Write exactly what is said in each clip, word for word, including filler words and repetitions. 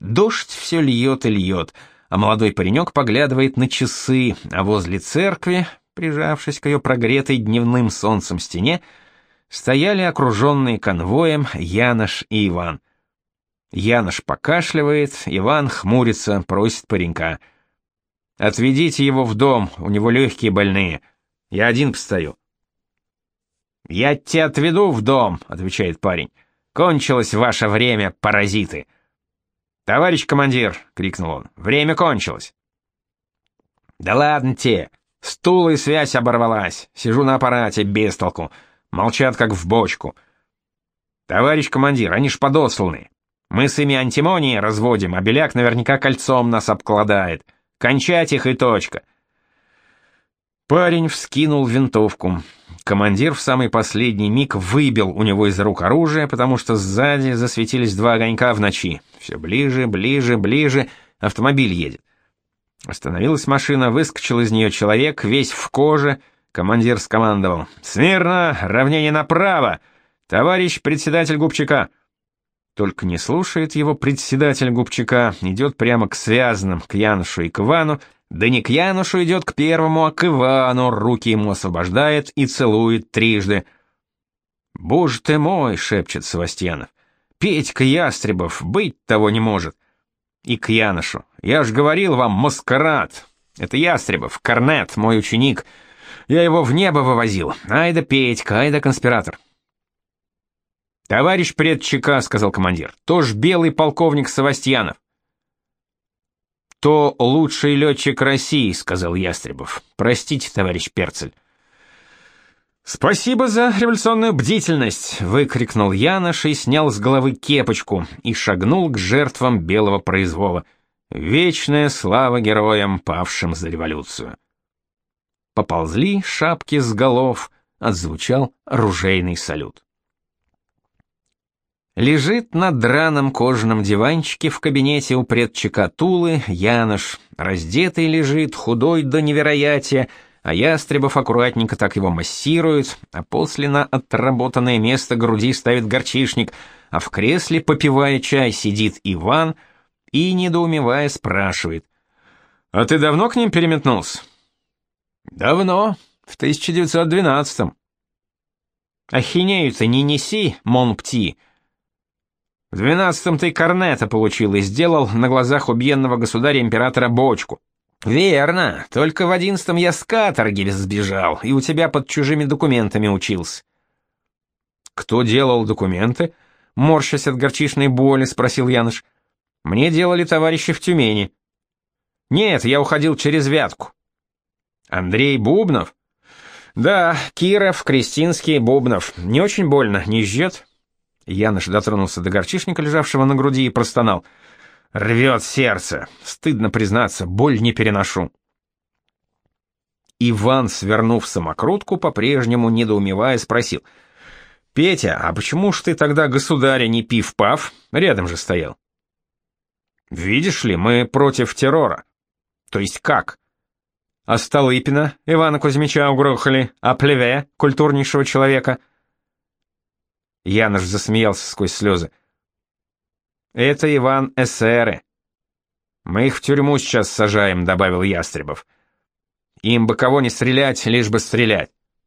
Дождь все льет и льет, а молодой паренек поглядывает на часы, а возле церкви, прижавшись к ее прогретой дневным солнцем стене, стояли окруженные конвоем Янош и Иван. Янош покашливает, Иван хмурится, просит паренька: «Отведите его в дом, у него легкие больные. Я один постою». «Я тебя отведу в дом», — отвечает парень. «Кончилось ваше время, паразиты». «Товарищ командир», — крикнул он, — «время кончилось». «Да ладно те, стул и связь оборвалась, сижу на аппарате без толку, молчат как в бочку». «Товарищ командир, они ж подосланы. Мы с ими антимонии разводим, а Беляк наверняка кольцом нас обкладает. Кончать их и точка». Парень вскинул винтовку. Командир в самый последний миг выбил у него из рук оружие, потому что сзади засветились два огонька в ночи. Все ближе, ближе, ближе. Автомобиль едет. Остановилась машина, выскочил из нее человек, весь в коже. Командир скомандовал: «Смирно! Равнение направо! Товарищ председатель Губчака!» Только не слушает его председатель Губчака, идет прямо к связанным, к Янушу и к Ивану, да не к Янушу идет к первому, а к Ивану, руки ему освобождает и целует трижды. «Боже ты мой!» — шепчет Севастьянов. «Петька Ястребов, быть того не может!» И к Яношу: «Я ж говорил вам, маскарад! Это Ястребов, корнет, мой ученик. Я его в небо вывозил. Ай да Петька, ай да конспиратор!» «Товарищ предчека», — сказал командир, — «то ж белый полковник Севастьянов». «То лучший летчик России», — сказал Ястребов. «Простите, товарищ Перцель». «Спасибо за революционную бдительность», — выкрикнул Янош и снял с головы кепочку и шагнул к жертвам белого произвола. Вечная слава героям, павшим за революцию. Поползли шапки с голов, отзвучал ружейный салют. Лежит на драном кожаном диванчике в кабинете у предчека Тулы Янош. Раздетый лежит, худой до невероятия, а Ястребов аккуратненько так его массирует, а после на отработанное место груди ставит горчишник, а в кресле, попивая чай, сидит Иван и, недоумевая, спрашивает: «А ты давно к ним переметнулся?» «Давно, в тысяча девятьсот двенадцатом». «Ахинею-то не неси, Монпти». В двенадцатом ты корнета получил и сделал на глазах убиенного государя-императора бочку. Верно, только в одиннадцатом я с каторги сбежал, и у тебя под чужими документами учился. Кто делал документы? Морщась от горчичной боли, спросил Яныш. Мне делали товарищи в Тюмени. Нет, я уходил через Вятку. Андрей Бубнов? Да, Киров, Крестинский, Бубнов. Не очень больно, не жжет? Яныш дотронулся до горчишника, лежавшего на груди, и простонал: «Рвет сердце! Стыдно признаться, боль не переношу». Иван, свернув самокрутку, по-прежнему недоумевая, спросил: «Петя, а почему ж ты тогда государя не пив-пав? Рядом же стоял». «Видишь ли, мы против террора». «То есть как?» «А Столыпина, Ивана Кузьмича угрохали, а Плеве, культурнейшего человека?» Янош засмеялся сквозь слезы. «Это, Иван, эсеры. Мы их в тюрьму сейчас сажаем», — добавил Ястребов. «Им бы кого не стрелять, лишь бы стрелять».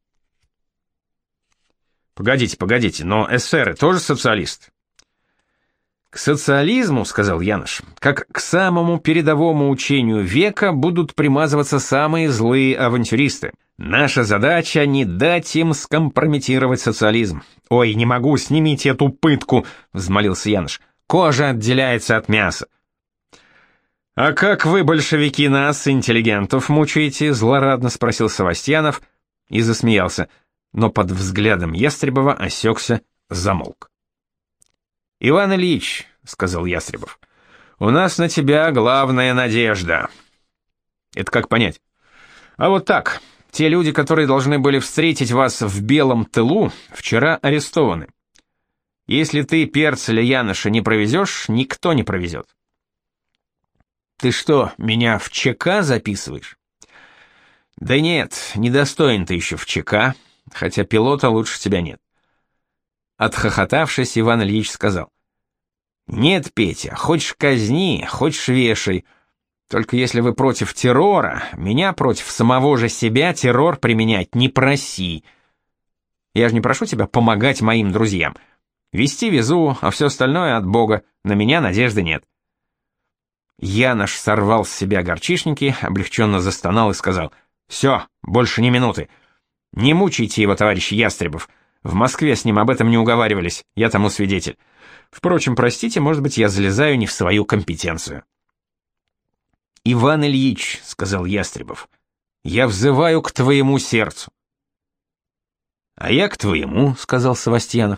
«Погодите, погодите, но эсеры тоже социалисты?» «К социализму, — сказал Янош, — как к самому передовому учению века будут примазываться самые злые авантюристы. Наша задача — не дать им скомпрометировать социализм». «Ой, не могу, снимите эту пытку!» — взмолился Янош. «Кожа отделяется от мяса». «А как вы, большевики, нас, интеллигентов, мучаете?» — злорадно спросил Севастьянов и засмеялся, но под взглядом Ястребова осекся, замолк. «Иван Ильич, — сказал Ястребов, — у нас на тебя главная надежда». «Это как понять?» «А вот так. Те люди, которые должны были встретить вас в белом тылу, вчера арестованы. Если ты Перцеля Яноша не провезешь, никто не провезет». «Ты что, меня в ЧК записываешь?» «Да нет, недостоин ты еще в ЧК, хотя пилота лучше тебя нет». Отхохотавшись, Иван Ильич сказал: Нет, Петя, хочешь казни, хочешь вешай. Только если вы против террора, меня против самого же себя террор применять не проси. Я же не прошу тебя помогать моим друзьям. Вести везу, а все остальное от Бога, на меня надежды нет». Янош сорвал с себя горчишники, облегченно застонал и сказал: «Все, больше ни минуты. Не мучайте его, товарищ Ястребов. В Москве с ним об этом не уговаривались, я тому свидетель. Впрочем, простите, может быть, я залезаю не в свою компетенцию». «Иван Ильич», — сказал Ястребов, — «я взываю к твоему сердцу». «А я к твоему», — сказал Савастьянов.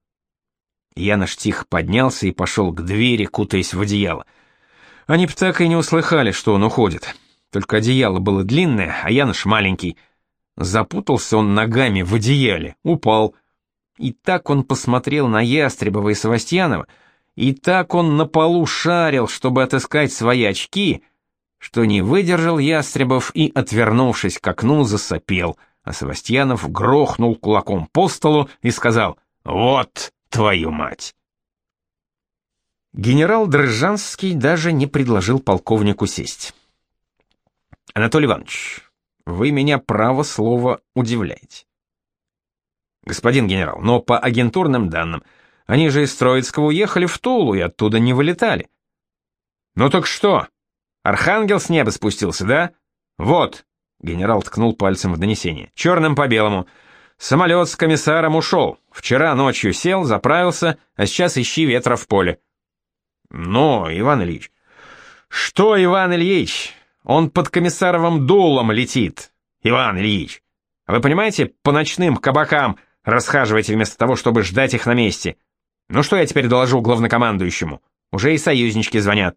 Янош тихо поднялся и пошел к двери, кутаясь в одеяло. Они б так и не услыхали, что он уходит. Только одеяло было длинное, а Янош маленький. Запутался он ногами в одеяле, упал. И так он посмотрел на Ястребова и Савастьянова, и так он на полу шарил, чтобы отыскать свои очки, что не выдержал Ястребов и, отвернувшись к окну, засопел, а Савастьянов грохнул кулаком по столу и сказал: «Вот твою мать!» Генерал Дрыжанский даже не предложил полковнику сесть. «Анатолий Иванович, вы меня, право слово, удивляете». «Господин генерал, но по агентурным данным, они же из Троицкого уехали в Тулу и оттуда не вылетали». «Ну так что, архангел с неба спустился, да? Вот», — генерал ткнул пальцем в донесение, — «черным по белому. Самолет с комиссаром ушел. Вчера ночью сел, заправился, а сейчас ищи ветра в поле». «Но, Иван Ильич...» «Что, Иван Ильич? Он под комиссаровым дулом летит. Иван Ильич, а вы понимаете, по ночным кабакам расхаживаете вместо того, чтобы ждать их на месте. Ну что я теперь доложу главнокомандующему? Уже и союзнички звонят».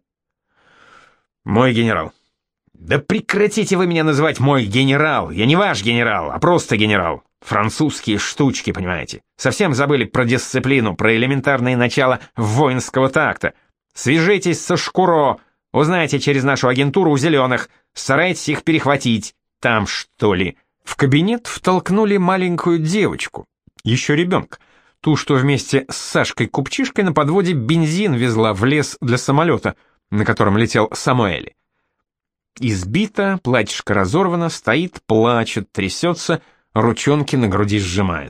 «Мой генерал». «Да прекратите вы меня называть мой генерал. Я не ваш генерал, а просто генерал. Французские штучки, понимаете. Совсем забыли про дисциплину, про элементарные начала воинского такта. Свяжитесь со Шкуро, узнайте через нашу агентуру у зеленых, старайтесь их перехватить. Там, что ли?» В кабинет втолкнули маленькую девочку, еще ребенка, ту, что вместе с Сашкой-купчишкой на подводе бензин везла в лес для самолета, на котором летел Самуэль. Избита, платьишко разорвано, стоит, плачет, трясется, ручонки на груди сжимает.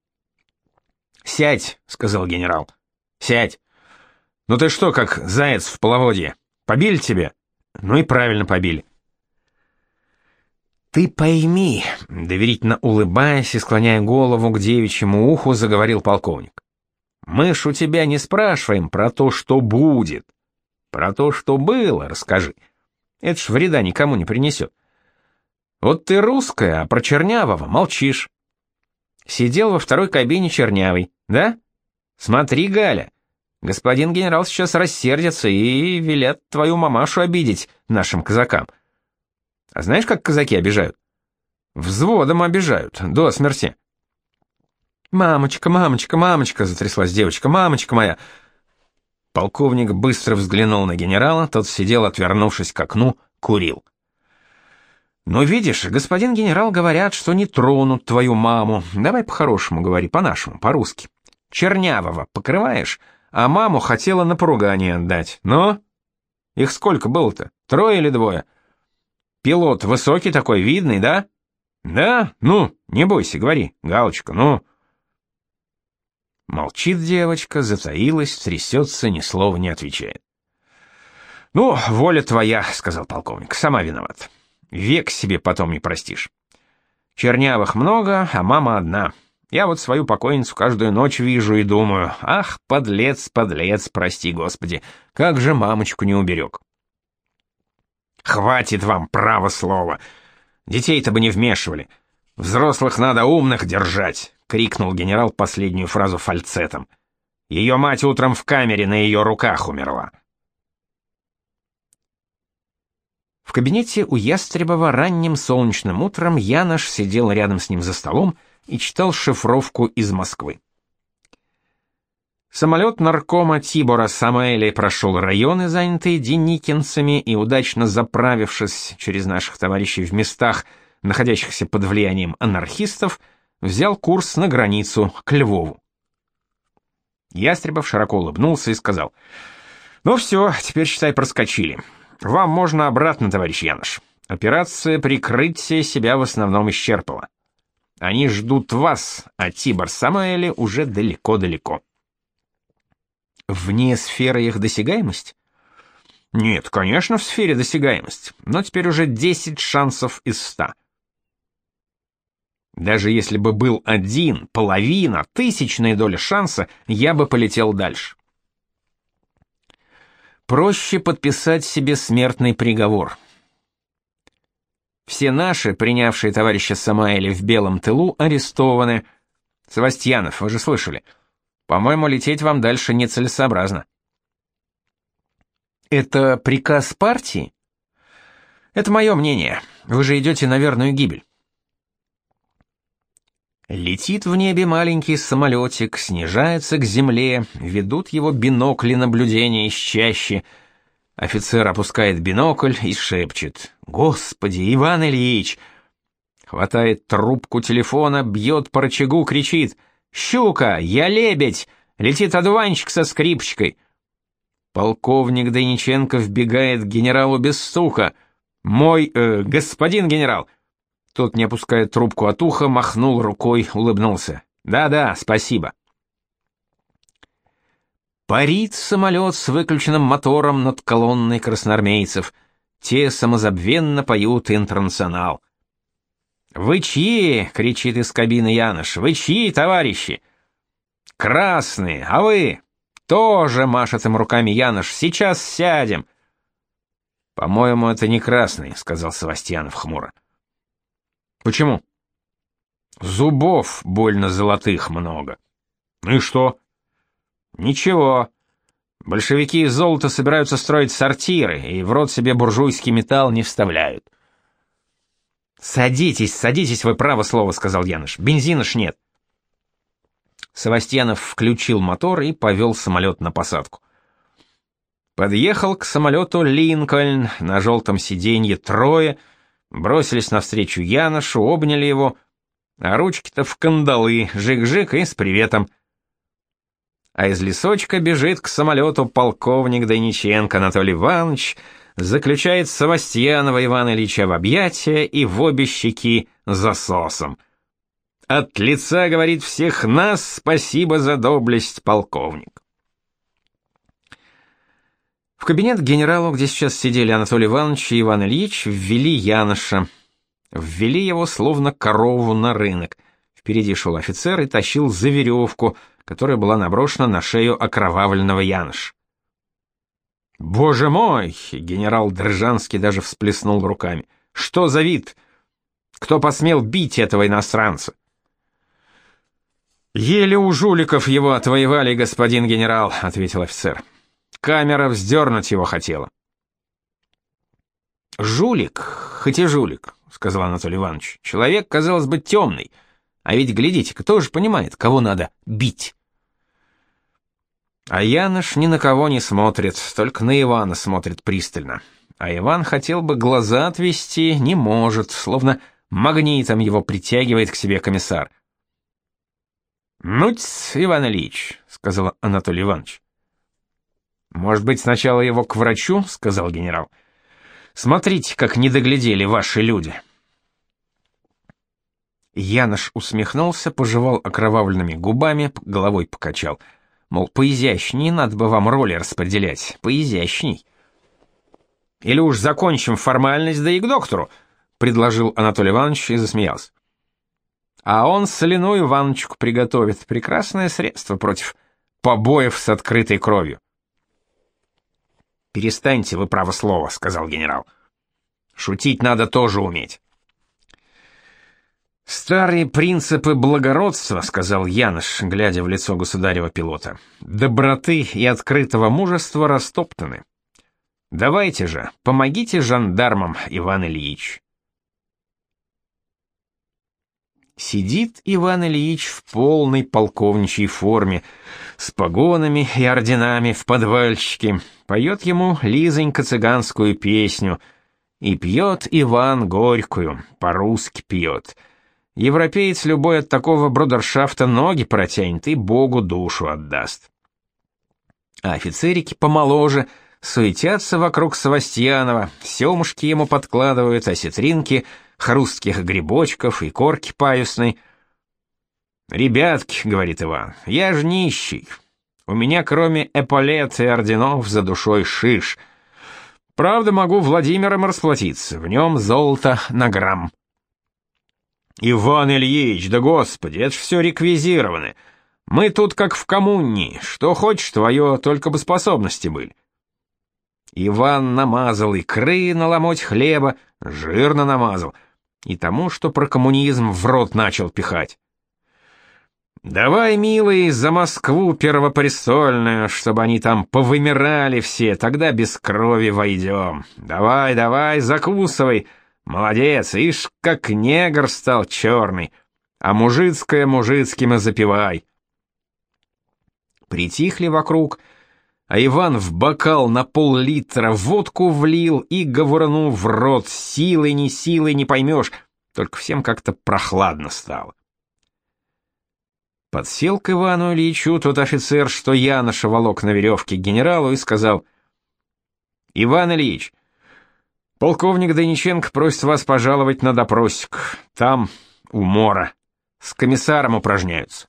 «Сядь», — сказал генерал, — «сядь. Ну ты что, как заяц в половодье? Побили тебя? Ну и правильно побили». «Ты пойми», — доверительно улыбаясь и склоняя голову к девичьему уху, заговорил полковник. «Мы ж у тебя не спрашиваем про то, что будет. Про то, что было, расскажи. Это ж вреда никому не принесет. Вот ты русская, а про Чернявого молчишь. Сидел во второй кабине Чернявый, да? Смотри, Галя, господин генерал сейчас рассердится и велят твою мамашу обидеть нашим казакам. А знаешь, как казаки обижают? Взводом обижают, до смерти». «Мамочка, мамочка, мамочка», — затряслась девочка, — «мамочка моя». Полковник быстро взглянул на генерала, тот сидел, отвернувшись к окну, курил. «Ну, видишь, господин генерал, говорят, что не тронут твою маму. Давай по-хорошему говори, по-нашему, по-русски. Чернявого покрываешь, а маму хотела на поругание отдать. Ну? Их сколько было-то? Трое или двое? Пилот высокий такой, видный, да? Да? Ну, не бойся, говори, Галочка, ну». Молчит девочка, затаилась, трясется, ни слова не отвечает. «Ну, воля твоя», — сказал полковник, — «сама виноват. Век себе потом не простишь. Чернявых много, а мама одна. Я вот свою покойницу каждую ночь вижу и думаю: ах, подлец, подлец, прости Господи, как же мамочку не уберег». «Хватит вам, право слово. Детей-то бы не вмешивали. Взрослых надо умных держать», — крикнул генерал последнюю фразу фальцетом. «Ее мать утром в камере на ее руках умерла». В кабинете у Ястребова ранним солнечным утром Янош сидел рядом с ним за столом и читал шифровку из Москвы. Самолет наркома Тибора Самуэля прошел районы, занятые деникинцами, и, удачно заправившись через наших товарищей в местах, находящихся под влиянием анархистов, взял курс на границу к Львову. Ястребов широко улыбнулся и сказал: «Ну все, теперь, считай, проскочили. Вам можно обратно, товарищ Янош. Операция прикрытия себя в основном исчерпала. Они ждут вас, а Тибор Самоэли уже далеко-далеко». «Вне сферы их досягаемости?» «Нет, конечно, в сфере досягаемости, но теперь уже десять шансов из ста. Даже если бы был один, половина, тысячная доля шанса, я бы полетел дальше». Проще подписать себе смертный приговор. Все наши, принявшие товарища Самоэли в белом тылу, арестованы. Севастьянов, вы же слышали. По-моему, лететь вам дальше нецелесообразно. Это приказ партии? Это мое мнение. Вы же идете на верную гибель. Летит в небе маленький самолетик, снижается к земле, ведут его бинокли наблюдения из чащи. Офицер опускает бинокль и шепчет: «Господи, Иван Ильич!» Хватает трубку телефона, бьет по рычагу, кричит: «Щука, я лебедь!» Летит одуванчик со скрипочкой. Полковник Дойниченко вбегает к генералу без стука. «Мой, э, господин генерал!» Тот, не опуская трубку от уха, махнул рукой, улыбнулся. «Да-да, спасибо». Парит самолет с выключенным мотором над колонной красноармейцев. Те самозабвенно поют «Интернационал». «Вы чьи?» — кричит из кабины Янош. «Вы чьи, товарищи?» «Красные, а вы?» «Тоже», — машет им руками Янош. «Сейчас сядем». «По-моему, это не красный», — сказал Севастьянов хмуро. «Почему?» «Зубов больно золотых много». «Ну и что?» «Ничего. Большевики из золота собираются строить сортиры, и в рот себе буржуйский металл не вставляют». «Садитесь, садитесь, вы право слово», — сказал Янош. «Бензина ж нет». Севастьянов включил мотор и повел самолет на посадку. Подъехал к самолету Линкольн, на желтом сиденье трое, бросились навстречу Яношу, обняли его, а ручки-то в кандалы, жик-жик и с приветом. А из лесочка бежит к самолету полковник Дойниченко Анатолий Иванович, заключает Севастьянова Ивана Ильича в объятия и в обе щеки засосом. От лица, говорит, всех нас спасибо за доблесть, полковник. В кабинет к генералу, где сейчас сидели Анатолий Иванович и Иван Ильич, ввели Яноша. Ввели его словно корову на рынок. Впереди шел офицер и тащил за веревку, которая была наброшена на шею окровавленного Яноша. «Боже мой!» — генерал Држанский даже всплеснул руками. «Что за вид? Кто посмел бить этого иностранца?» «Еле у жуликов его отвоевали, господин генерал», — ответил офицер. «Камера вздернуть его хотела». «Жулик, хоть и жулик», — сказал Анатолий Иванович. «Человек, казалось бы, темный. А ведь, глядите, кто же понимает, кого надо бить?» А Янош ни на кого не смотрит, только на Ивана смотрит пристально. А Иван хотел бы глаза отвести, не может, словно магнитом его притягивает к себе комиссар. «Ну-ть, Иван Ильич», — сказал Анатолий Иванович. «Может быть, сначала его к врачу?» — сказал генерал. «Смотрите, как не доглядели ваши люди». Янош усмехнулся, пожевал окровавленными губами, головой покачал. Мол, поизящней, надо бы вам роли распределять, поизящней. «Или уж закончим формальность, да и к доктору», — предложил Анатолий Иванович и засмеялся. «А он соляную ванночку приготовит, прекрасное средство против побоев с открытой кровью». «Перестаньте вы, право слово», — сказал генерал. «Шутить надо тоже уметь». «Старые принципы благородства», — сказал Янош, глядя в лицо государева пилота, — «доброты и открытого мужества растоптаны. Давайте же, помогите жандармам, Иван Ильич». Сидит Иван Ильич в полной полковничьей форме, с погонами и орденами в подвальчике, поет ему Лизонька цыганскую песню, и пьет Иван горькую, по-русски пьет. Европеец любой от такого брудершафта ноги протянет и Богу душу отдаст. А офицерики помоложе суетятся вокруг Савастьянова, семушки ему подкладывают, осетринки, хрустких грибочков и корки паюсной. «Ребятки», — говорит Иван, — «я ж нищий. У меня кроме эполет и орденов за душой шиш. Правда, могу Владимиром расплатиться, в нем золото на грамм». «Иван Ильич, да господи, это ж все реквизировано. Мы тут как в коммуне, что хочешь твое, только бы способности были». Иван намазал икры на ломоть хлеба, жирно намазал, и тому, что про коммунизм в рот начал пихать. «Давай, милый, за Москву первопрестольную, чтобы они там повымирали все, тогда без крови войдем. Давай, давай, закусывай. Молодец, ишь, как негр стал черный. А мужицкое мужицким и запивай». Притихли вокруг, а Иван в бокал на пол-литра водку влил и говорну в рот, силой не силой не поймешь, только всем как-то прохладно стало. Подсел к Ивану Ильичу тот офицер, что Яноша волок на веревке к генералу, и сказал: «Иван Ильич, полковник Даниченко просит вас пожаловать на допросик. Там, у мора, с комиссаром упражняются».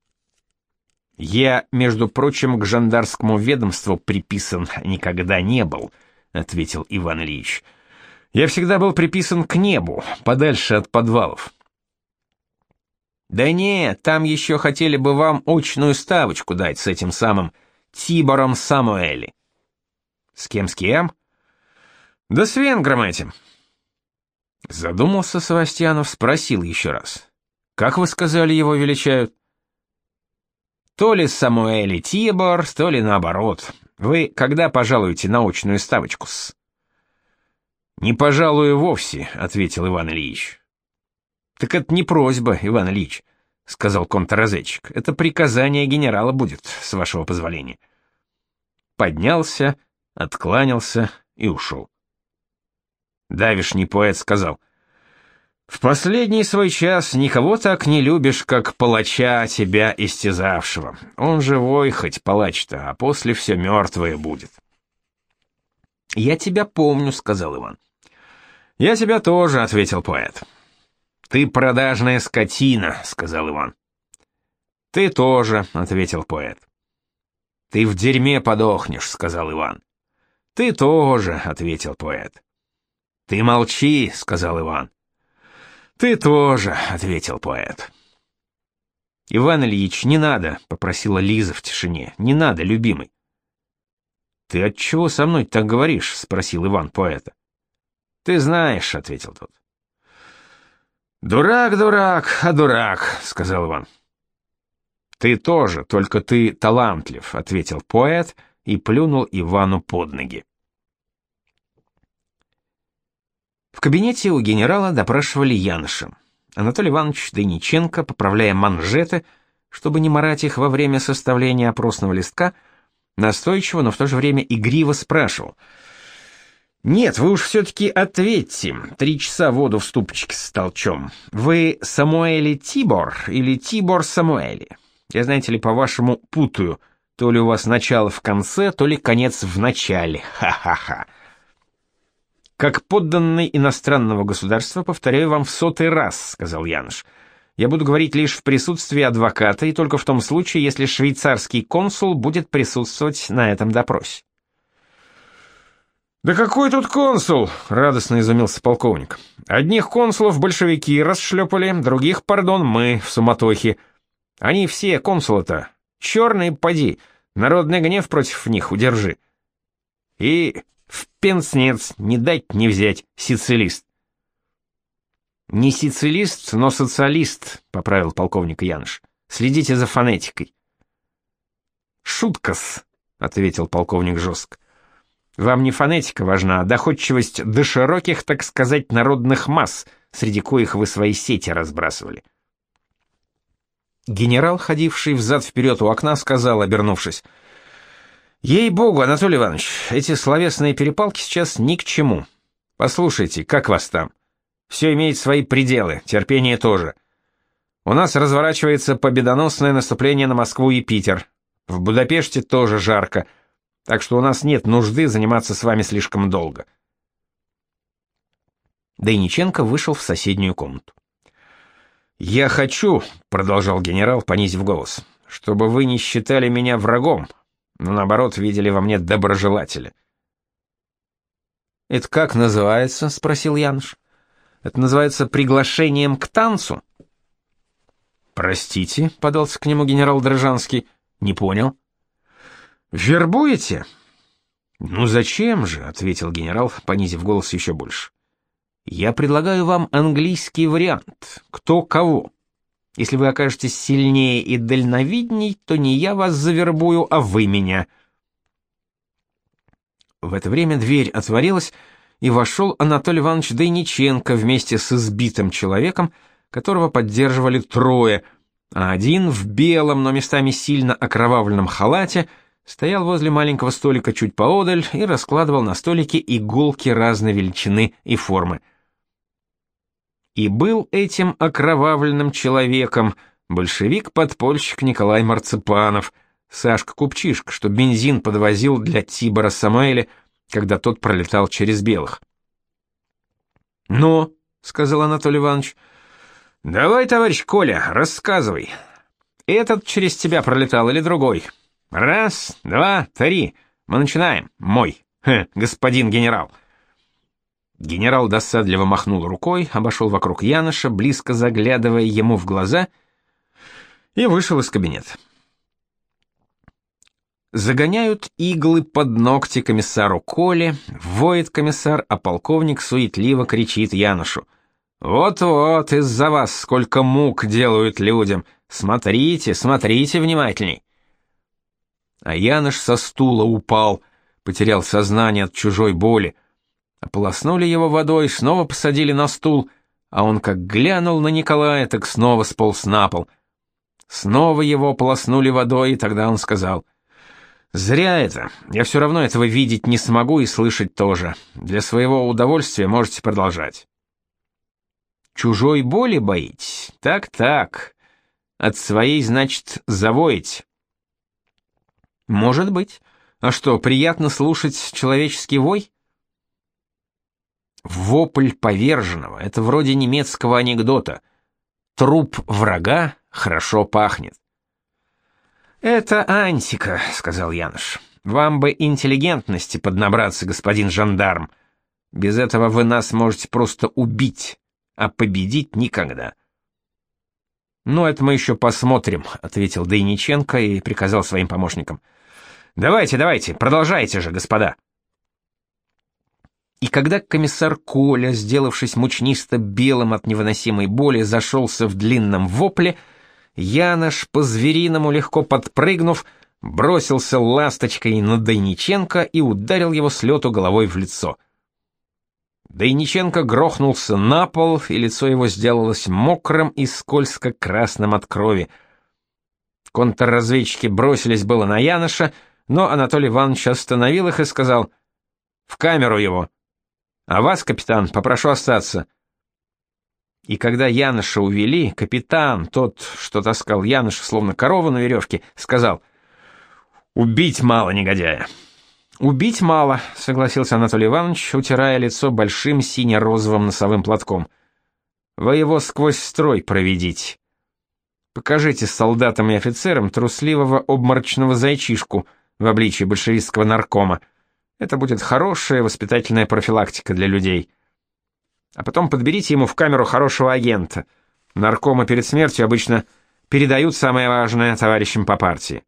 «Я, между прочим, к жандарскому ведомству приписан никогда не был», — ответил Иван Ильич. «Я всегда был приписан к небу, подальше от подвалов». «Да не, там еще хотели бы вам очную ставочку дать с этим самым Тибором Самуэли». «С кем, с кем?» «Да с венгром этим». Задумался Савастьянов, спросил еще раз: «Как вы сказали, его величают?» «То ли Самуэли Тибор, то ли наоборот. Вы когда пожалуете на очную ставочку-с?» «Не пожалую вовсе», — ответил Иван Ильич. «Так это не просьба, Иван Ильич», — сказал контрразведчик. «Это приказание генерала будет, с вашего позволения». Поднялся, откланялся и ушел. Давишний поэт сказал: «В последний свой час никого так не любишь, как палача тебя истязавшего. Он живой хоть палач-то, а после все мертвое будет». «Я тебя помню», — сказал Иван. «Я тебя тоже», — ответил поэт. «Ты продажная скотина», — сказал Иван. «Ты тоже», — ответил поэт. «Ты в дерьме подохнешь», — сказал Иван. «Ты тоже», — ответил поэт. «Ты молчи», — сказал Иван. «Ты тоже», — ответил поэт. «Иван Ильич, не надо», — попросила Лиза в тишине. «Не надо, любимый». «Ты отчего со мной так говоришь?» — спросил Иван поэта. «Ты знаешь», — ответил тот. «Дурак, дурак, а дурак», — сказал Иван. «Ты тоже, только ты талантлив», — ответил поэт и плюнул Ивану под ноги. В кабинете у генерала допрашивали Яноша. Анатолий Иванович Даниченко, поправляя манжеты, чтобы не марать их во время составления опросного листка, настойчиво, но в то же время игриво спрашивал: «Нет, вы уж все-таки ответьте. Три часа воду в ступочке с толчем. Вы Самуэли Тибор или Тибор Самуэли? Я, знаете ли, по-вашему путаю. То ли у вас начало в конце, то ли конец в начале. Ха-ха-ха». «Как подданный иностранного государства, повторяю вам в сотый раз», — сказал Янош. «Я буду говорить лишь в присутствии адвоката и только в том случае, если швейцарский консул будет присутствовать на этом допросе». «Да какой тут консул?» — радостно изумился полковник. «Одних консулов большевики расшлепали, других, пардон, мы в суматохе. Они все консулы-то черные, поди, народный гнев против них удержи. И в пенснец не дать не взять, сицилист». «Не сицилист, но социалист», — поправил полковник Янош. «Следите за фонетикой». «Шутка-с», — ответил полковник жестко. «Вам не фонетика важна, а доходчивость до широких, так сказать, народных масс, среди коих вы свои сети разбрасывали». Генерал, ходивший взад-вперед у окна, сказал, обернувшись: «Ей-богу, Анатолий Иванович, эти словесные перепалки сейчас ни к чему. Послушайте, как вас там? Все имеет свои пределы, терпение тоже. У нас разворачивается победоносное наступление на Москву и Питер. В Будапеште тоже жарко. так что у нас нет нужды заниматься с вами слишком долго». Дейниченко вышел в соседнюю комнату. «Я хочу», — продолжал генерал, понизив голос, — «чтобы вы не считали меня врагом, но, наоборот, видели во мне доброжелателя». «Это как называется?» — спросил Яныш. «Это называется приглашением к танцу?» «Простите», — подался к нему генерал Дрожанский, — «не понял». «Вербуете?» «Ну зачем же?» — ответил генерал, понизив голос еще больше. «Я предлагаю вам английский вариант. Кто кого. Если вы окажетесь сильнее и дальновидней, то не я вас завербую, а вы меня». В это время дверь отворилась, и вошел Анатолий Иванович Дейниченко вместе с избитым человеком, которого поддерживали трое, а один в белом, но местами сильно окровавленном халате стоял возле маленького столика чуть поодаль и раскладывал на столике иголки разной величины и формы. И был этим окровавленным человеком большевик-подпольщик Николай Марципанов, Сашка-купчишка, что бензин подвозил для Тибора Самуэля, когда тот пролетал через белых. «Ну», — сказал Анатолий Иванович, — «давай, товарищ Коля, рассказывай. Этот через тебя пролетал или другой? Раз, два, три. Мы начинаем. Мой, Хе, господин генерал». Генерал досадливо махнул рукой, обошел вокруг Яноша, близко заглядывая ему в глаза, и вышел из кабинета. Загоняют иглы под ногти комиссару Коле, воет комиссар, а полковник суетливо кричит Яношу: «Вот-вот, из-за вас сколько мук делают людям! Смотрите, смотрите внимательней!» А Янош со стула упал, потерял сознание от чужой боли. Ополоснули его водой, снова посадили на стул, а он как глянул на Николая, так снова сполз на пол. Снова его ополоснули водой, и тогда он сказал: «Зря это, я все равно этого видеть не смогу и слышать тоже. Для своего удовольствия можете продолжать». «Чужой боли боитесь? Так-так. От своей, значит, завоете». «Может быть. А что, приятно слушать человеческий вой?» Вопль поверженного — это вроде немецкого анекдота. Труп врага хорошо пахнет. «Это антика», — сказал Янош. «Вам бы интеллигентности поднабраться, господин жандарм. Без этого вы нас можете просто убить, а победить никогда». «Ну, это мы еще посмотрим», — ответил Дейниченко и приказал своим помощникам: «Давайте, давайте, продолжайте же, господа». И когда комиссар Коля, сделавшись мучнисто белым от невыносимой боли, зашелся в длинном вопле, Янош, по-звериному легко подпрыгнув, бросился ласточкой на Дейниченко и ударил его с лету головой в лицо. Дейниченко грохнулся на пол, и лицо его сделалось мокрым и скользко-красным от крови. Контрразведчики бросились было на Яноша, но Анатолий Иванович остановил их и сказал: «В камеру его! А вас, капитан, попрошу остаться». И когда Яноша увели, капитан, тот, что таскал Яноша, словно корову на веревке, сказал: «Убить мало негодяя». «Убить мало», — согласился Анатолий Иванович, утирая лицо большим сине-розовым носовым платком. «Вы его сквозь строй проведите. Покажите солдатам и офицерам трусливого обморочного зайчишку в обличии большевистского наркома. Это будет хорошая воспитательная профилактика для людей. А потом подберите ему в камеру хорошего агента. Наркомы перед смертью обычно передают самое важное товарищам по партии».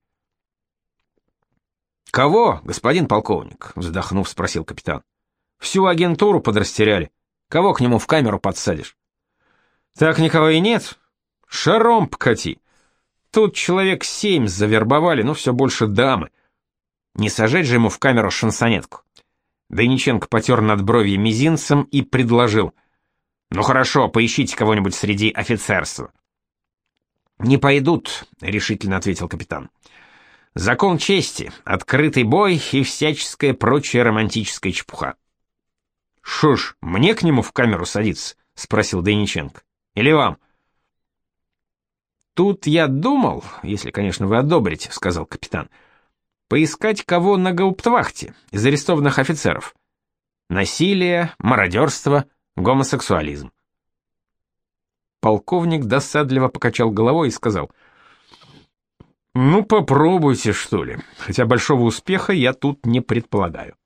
«Кого, господин полковник?» — вздохнув, спросил капитан. «Всю агентуру подрастеряли. Кого к нему в камеру подсадишь?» «Так никого и нет. Шаром покати. Тут человек семь завербовали, но все больше дамы. Не сажать же ему в камеру шансонетку». Дейниченко потер надбровье мизинцем и предложил: «Ну хорошо, поищите кого-нибудь среди офицерства». «Не пойдут», — решительно ответил капитан. «Закон чести, открытый бой и всяческая прочая романтическая чепуха». «Шо ж, мне к нему в камеру садиться?» — спросил Дейниченко. «Или вам?» «Тут я думал, если, конечно, вы одобрите», — сказал капитан. Поискать кого на гауптвахте из арестованных офицеров. Насилие, мародерство, гомосексуализм. Полковник досадливо покачал головой и сказал: «Ну, попробуйте, что ли, хотя большого успеха я тут не предполагаю».